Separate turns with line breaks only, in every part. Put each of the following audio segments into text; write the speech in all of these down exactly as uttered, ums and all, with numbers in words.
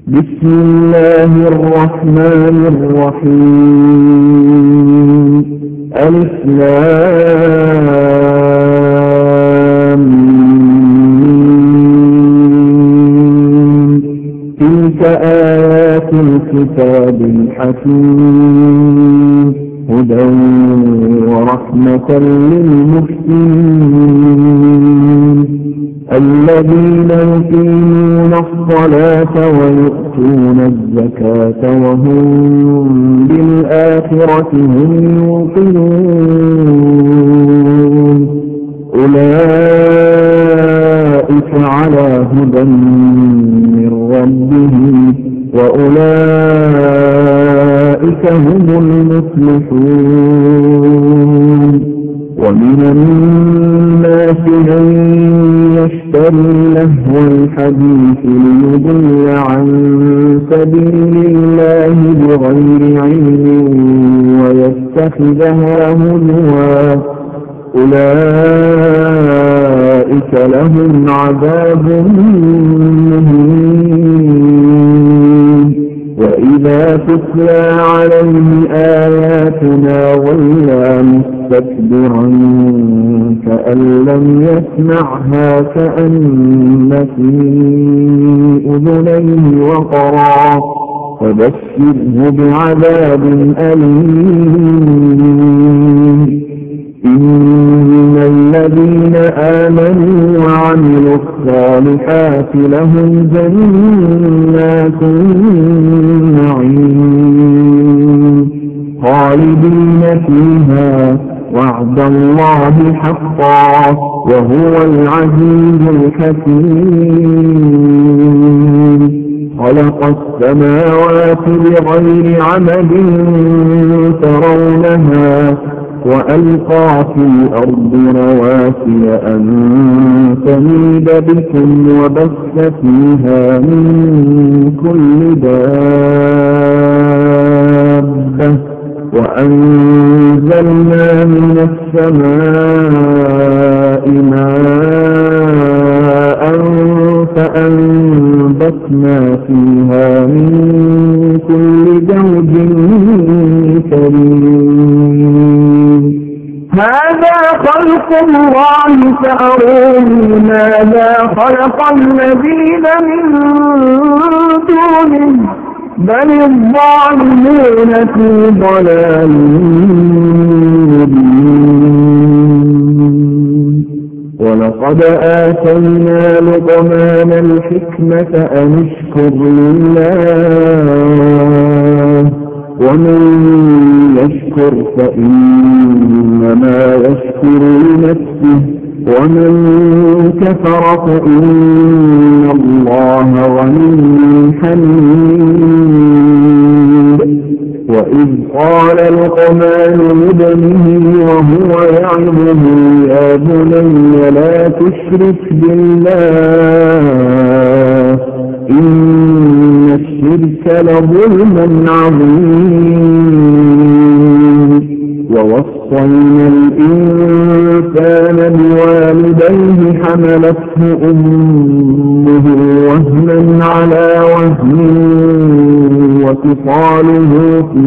بسم الله الرحمن الرحيم. ألف لام ميم. تلك آيات الكتاب الحكيم هدى ورحمة للمحسنين الذين يقيمون الصلاة ويؤتون الزكاة وهم بالآخرة هم يوقنون أولئك على هدى من ربهم وأولئك هم المفلحون. ومن الناس من يشتري لهو الحديث ليضل عن سبيل الله بغير علم ويتخذها هزوا أولئك لهم عذاب مهين. وإذا تتلى عليه آياتنا ولى مستكبرا كأن لم يسمعها كأن في أذنيه وقرا فبشره بعذاب أليم. إن الذين آمنوا وعملوا الصالحات لهم جنات النعيم خالدين فيها وعد الله حقا وهو العزيز الحكيم. خلق السماوات بغير عمد ترونها وألقى في الأرض رواسي أن تميد بكم وبث فيها من كل دابة وأنزلنا من السماء ماء فأنبتنا فيها من كل زوج كريم. هذا خلق الله فأروني ماذا خلق الذين من دونه بل الظالمون في ضلال مبين. ولقد آتينا لقمان الحكمة أن اشكر لله ومن يشكر فإنما يشكر لنفسه ومن كفر فإن الله غني حميد. وإذ قال لقمان لابنه وهو يعظه يا بني لا تشرك بالله إن الشرك لظلم عظيم. ووصينا الإنسان بوالديه حملته أمه وهنا على وهن وفصاله في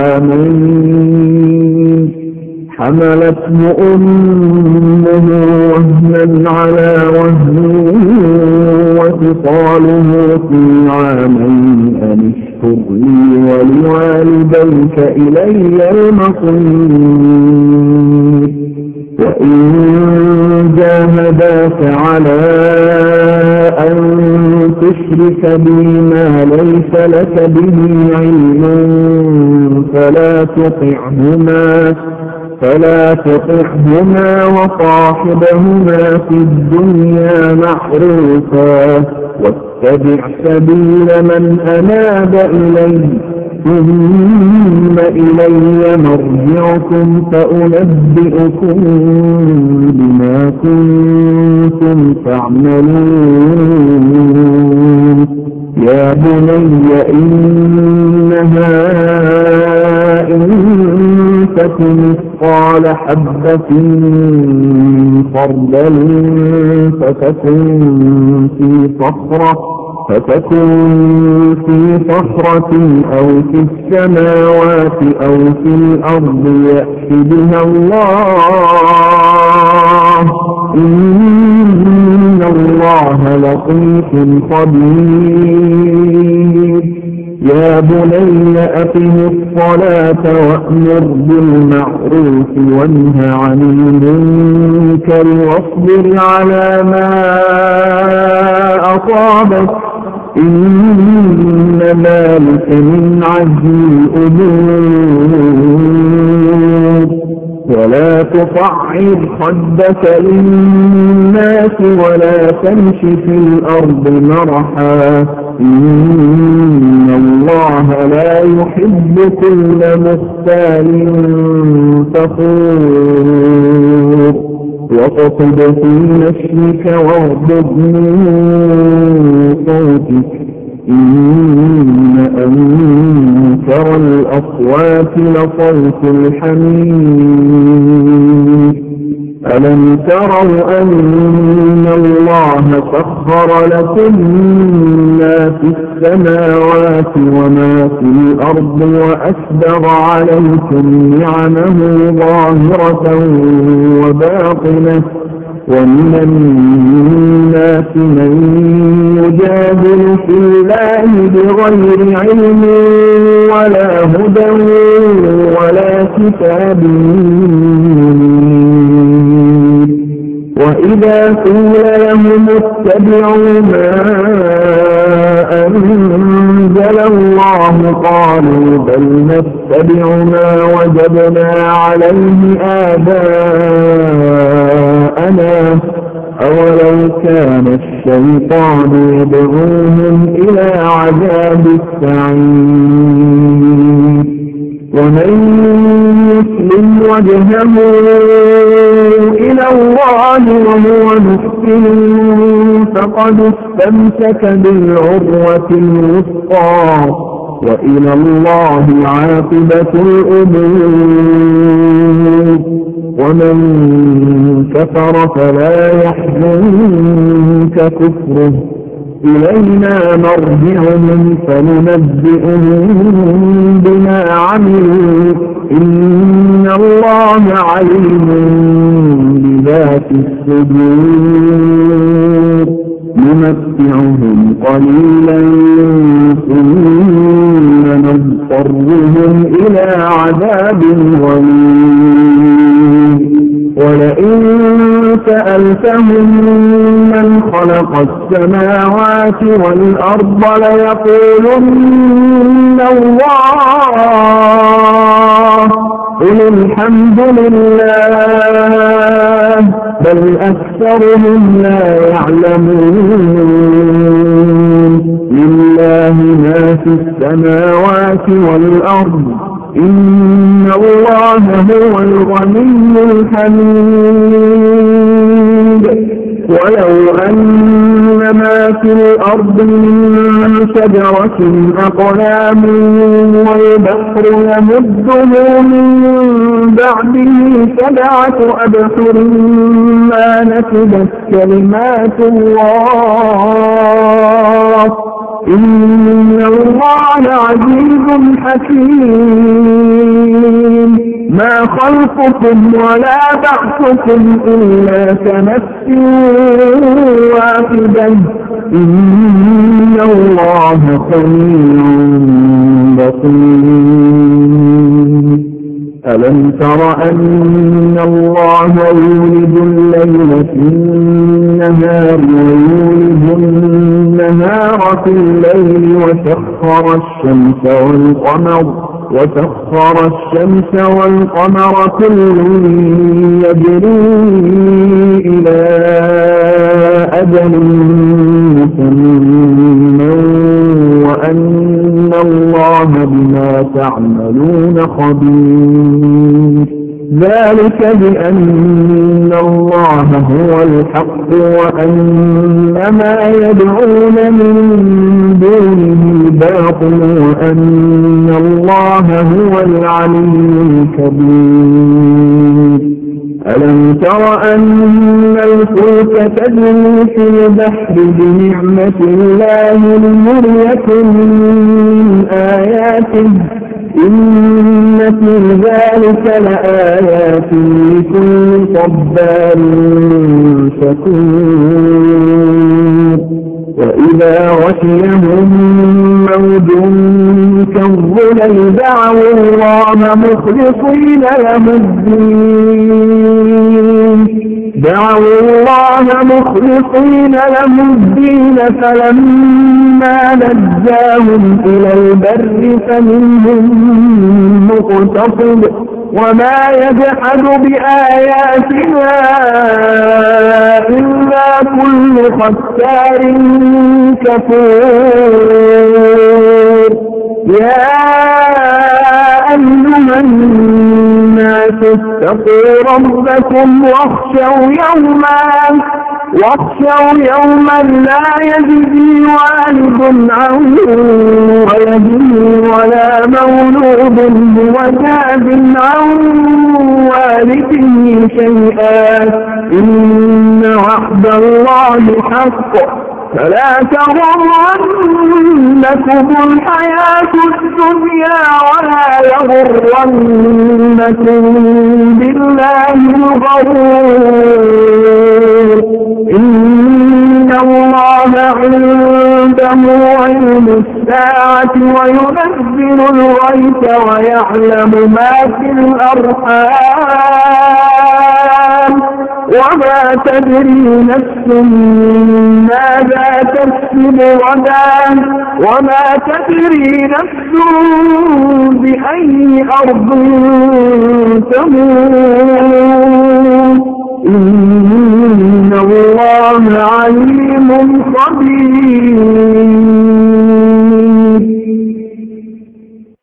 عامين حملته أمه وهنا على وهن وفصاله في عامين أن اشكر لي ولوالديك إلي المصير. وإن جاهداك على أن تشرك بي ما ليس لك به علم فلا تطعهما فلا تطعهما وصاحبهما في الدنيا معروفا واتبع سبيل من أناب إلي ثم إلي مرجعكم فأنبئكم بما كنتم تعملون. يا بني إنها إن تكن مثقال حبة من خردل فتكن في صخرة فتكن في صخرة أو في السماوات أو في الأرض يأت بها الله إن الله لطيف خبير يا بني أقم الصلاة وأمر بالمعروف وانه عن المنكر واصبر على ما أصابك إن ذلك من عزم الأمور ولا تصعر خدك للناس ولا تمش في الأرض مرحا إن الله لا يحب كل مختال فخور واقصد في مشيك واغضض من صوتك إن أنكر الأصوات لصوت الحمير ألم تروا أن الله سخر لكم ما في السماوات وما في الأرض وأسبغ عليكم نعمه ظاهرة وباطنة ومن الناس من يجادل في الله بغير علم ولا هدى ولا كتاب منير وإذا قيل لهم اتبعوا ما أنزل الله قالوا بل نتبع ما وجدنا عليه آباءنا أولو كان الشيطان يدعوهم إلى عذاب السعير ومن يسلم وجهه إلى الله وهو محسن فقد استمسك بالعروة الوثقى وإلى الله عاقبة الأمور ومن كفر فلا يحزنك كفره إلينا مرجعهم فننبئهم بما عملوا إن الله عليم بذات الصدور نمتعهم قليلا ثم نضطرهم إلى عذاب غليظ ولئن سألتهم من خلق السماوات والأرض ليقولن الله قل الحمد لله بل أكثرهم لا يعلمون لله ما في السماوات والأرض إن الله هو الغني الحميد ولو أن ما في الأرض من شجرة أقلام والبحر يمده من بعده سبعة أبحر ما نفدت كلمات الله إن الله عزيز حكيم ما خلقكم ولا بعثكم إلا كنفس واحدة إن الله سميع بصير ألم تر أن الله يولد الليل في النهار ويولد النهار في الليل وسخر الشمس والقمر وسخر الشمس والقمر كل يجري إلى أجل مسمى وأن الله بما تعملون خبير ذلك بأن الله هو الحق وأن ما يدعون من دونه الباطل وأن الله هو العلي الكبير ألم تر أن الفلك تجري في البحر بنعمة الله لنريكم من آياته إن في ذلك لآيات لكل صبار شكور وإذا غشيهم موج كالظلل دعوا الله مخلصين له الدين دعوا الله مخلصين له الدين فلما نجاهم إلى البر فمنهم مقتصد وما يجحد بآياتنا إلا كل ختار كفور يا أيها الناس اتقوا ربكم واخشوا يوما واخشوا يوما لا يجزي والد عن ولده ولا مولود هو جاز عن والده شيئا إن وعد الله حق فلا تغرنكم الحياة الدنيا ولا يغرنكم بالله الغرور إن الله عنده علم الساعة وينزل الغيث ويعلم ما في الأرحام وما تدري نفس ماذا تكسب غدا وما تدري نفس بأي أرض تموت إن الله عليم خبير